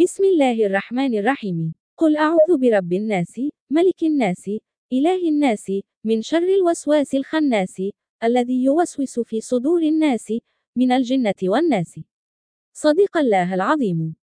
بسم الله الرحمن الرحيم. قل أعوذ برب الناس، ملك الناس، إله الناس، من شر الوسواس الخناس، الذي يوسوس في صدور الناس من الجنة والناس. صدق الله العظيم.